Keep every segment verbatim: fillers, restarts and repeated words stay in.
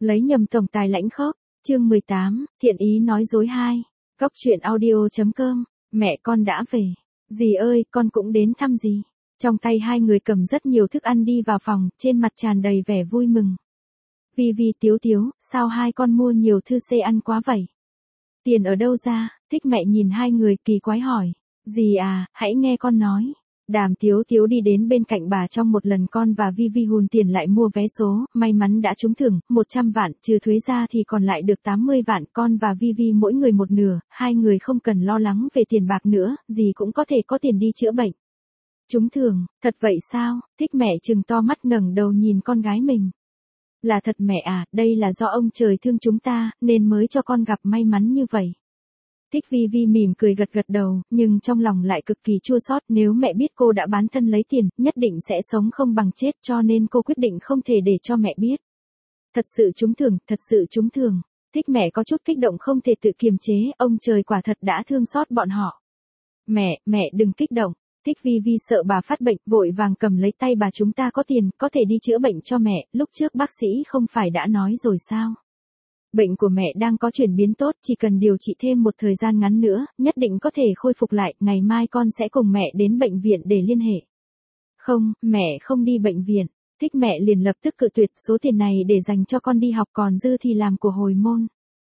Lấy nhầm tổng tài lãnh khốc, chương mười tám, thiện ý nói dối hai. Góc truyện audio.com, mẹ con đã về. Dì ơi, con cũng đến thăm dì. Trong tay hai người cầm rất nhiều thức ăn đi vào phòng, trên mặt tràn đầy vẻ vui mừng. Vi Vi, Tiếu Tiếu, sao hai con mua nhiều thư xê ăn quá vậy? Tiền ở đâu ra? Thích mẹ nhìn hai người kỳ quái hỏi. Dì à, hãy nghe con nói. Đàm Tiếu Tiếu đi đến bên cạnh bà trong một lần con và Vi Vi hùn tiền lại mua vé số, may mắn đã trúng thưởng, một trăm vạn, trừ thuế ra thì còn lại được tám mươi vạn, con và Vi Vi mỗi người một nửa, hai người không cần lo lắng về tiền bạc nữa, dì cũng có thể có tiền đi chữa bệnh. Trúng thưởng, thật vậy sao? Thích mẹ trừng to mắt ngẩng đầu nhìn con gái mình. Là thật mẹ à, đây là do ông trời thương chúng ta, nên mới cho con gặp may mắn như vậy. Thích Vi Vi mỉm cười gật gật đầu, nhưng trong lòng lại cực kỳ chua xót, nếu mẹ biết cô đã bán thân lấy tiền, nhất định sẽ sống không bằng chết, cho nên cô quyết định không thể để cho mẹ biết. Thật sự trúng thưởng, thật sự trúng thưởng. Thích mẹ có chút kích động không thể tự kiềm chế, ông trời quả thật đã thương xót bọn họ. Mẹ, mẹ đừng kích động. Thích Vi Vi sợ bà phát bệnh, vội vàng cầm lấy tay bà, chúng ta có tiền, có thể đi chữa bệnh cho mẹ, lúc trước bác sĩ không phải đã nói rồi sao? Bệnh của mẹ đang có chuyển biến tốt, chỉ cần điều trị thêm một thời gian ngắn nữa, nhất định có thể khôi phục lại, ngày mai con sẽ cùng mẹ đến bệnh viện để liên hệ. Không, mẹ không đi bệnh viện. Thích mẹ liền lập tức cự tuyệt, số tiền này để dành cho con đi học, còn dư thì làm của hồi môn.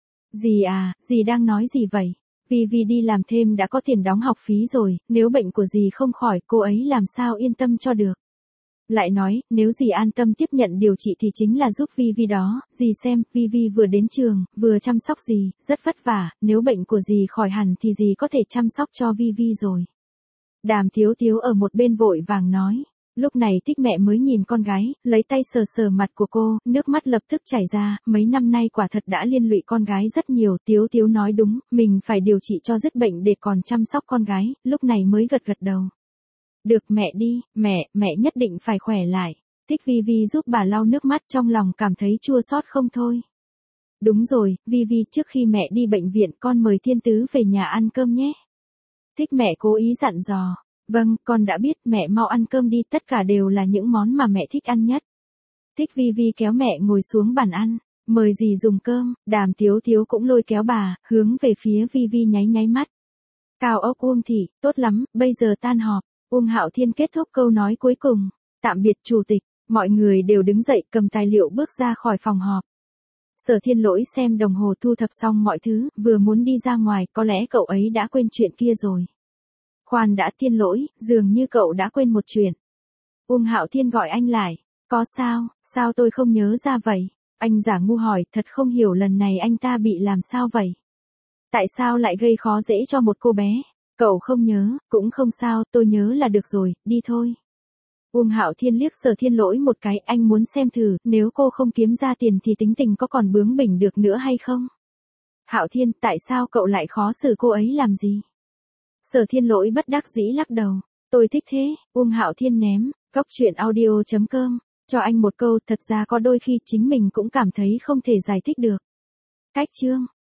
Dì à, dì đang nói gì vậy? Vi Vi đi làm thêm đã có tiền đóng học phí rồi, nếu bệnh của dì không khỏi, cô ấy làm sao yên tâm cho được. Lại nói, nếu dì an tâm tiếp nhận điều trị thì chính là giúp Vi Vi đó, dì xem, Vi Vi vừa đến trường, vừa chăm sóc dì, rất vất vả, nếu bệnh của dì khỏi hẳn thì dì có thể chăm sóc cho Vi Vi rồi. Đàm Tiếu Tiếu ở một bên vội vàng nói. Lúc này Thích mẹ mới nhìn con gái, lấy tay sờ sờ mặt của cô, nước mắt lập tức chảy ra, mấy năm nay quả thật đã liên lụy con gái rất nhiều, Tiếu Tiếu nói đúng, mình phải điều trị cho dứt bệnh để còn chăm sóc con gái, lúc này mới gật gật đầu. Được mẹ đi, mẹ, mẹ nhất định phải khỏe lại. Thích Vi Vi giúp bà lau nước mắt, trong lòng cảm thấy chua xót không thôi. Đúng rồi, Vi Vi, trước khi mẹ đi bệnh viện con mời Thiên Tứ về nhà ăn cơm nhé. Thích mẹ cố ý dặn dò. Vâng, con đã biết, mẹ mau ăn cơm đi, tất cả đều là những món mà mẹ thích ăn nhất. Thích Vi Vi kéo mẹ ngồi xuống bàn ăn, mời dì dùng cơm, Đàm Tiếu Tiếu cũng lôi kéo bà, hướng về phía Vi Vi nháy nháy mắt. Cao ốc Uông Thị, tốt lắm, bây giờ tan họp. Uông Hạo Thiên kết thúc câu nói cuối cùng. Tạm biệt chủ tịch, mọi người đều đứng dậy cầm tài liệu bước ra khỏi phòng họp. Sở Thiên Lỗi xem đồng hồ thu thập xong mọi thứ, vừa muốn đi ra ngoài, có lẽ cậu ấy đã quên chuyện kia rồi. Khoan đã, Thiên Lỗi, dường như cậu đã quên một chuyện. Uông Hạo Thiên gọi anh lại. Có sao, sao tôi không nhớ ra vậy? Anh giả ngu hỏi, thật không hiểu lần này anh ta bị làm sao vậy? Tại sao lại gây khó dễ cho một cô bé? Cậu không nhớ, cũng không sao, tôi nhớ là được rồi, đi thôi. Uông Hạo Thiên liếc Sở Thiên Lỗi một cái, anh muốn xem thử, nếu cô không kiếm ra tiền thì tính tình có còn bướng bỉnh được nữa hay không? Hạo Thiên, tại sao cậu lại khó xử cô ấy làm gì? Sở Thiên Lỗi bất đắc dĩ lắc đầu. Tôi thích thế, Uông Hạo Thiên ném, góc truyện audio.com, cho anh một câu, thật ra có đôi khi chính mình cũng cảm thấy không thể giải thích được. Cách chương.